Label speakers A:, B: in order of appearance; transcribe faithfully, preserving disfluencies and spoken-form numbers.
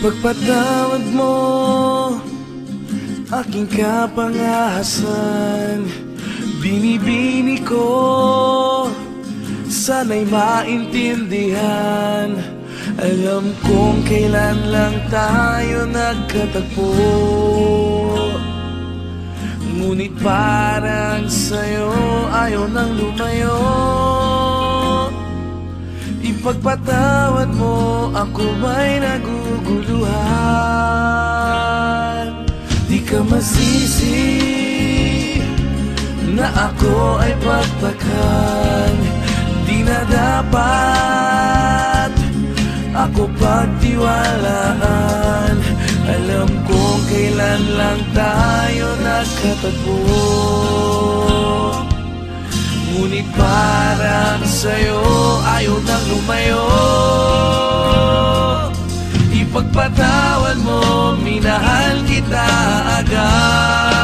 A: Ipagpatawad mo aking kapangahasan. Binibini ko, sana'y maintindihan. Alam kong kailan lang tayo nagkatagpo, ngunit parang sa'yo ayaw nang lumayo. Ipagpatawad mo, ako may naguguluhan. Di ka masisi na ako ay pagtakan. Di na dapat ako pagtiwalaan. Alam kong kailan lang tayo nagkatagpo, ngunit parang sa'yo ayaw nang lumayo. Ipagpatawad mo, minahal kita agad.